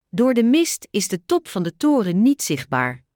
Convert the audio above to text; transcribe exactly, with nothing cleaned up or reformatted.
Door de mist is de top van de toren niet zichtbaar.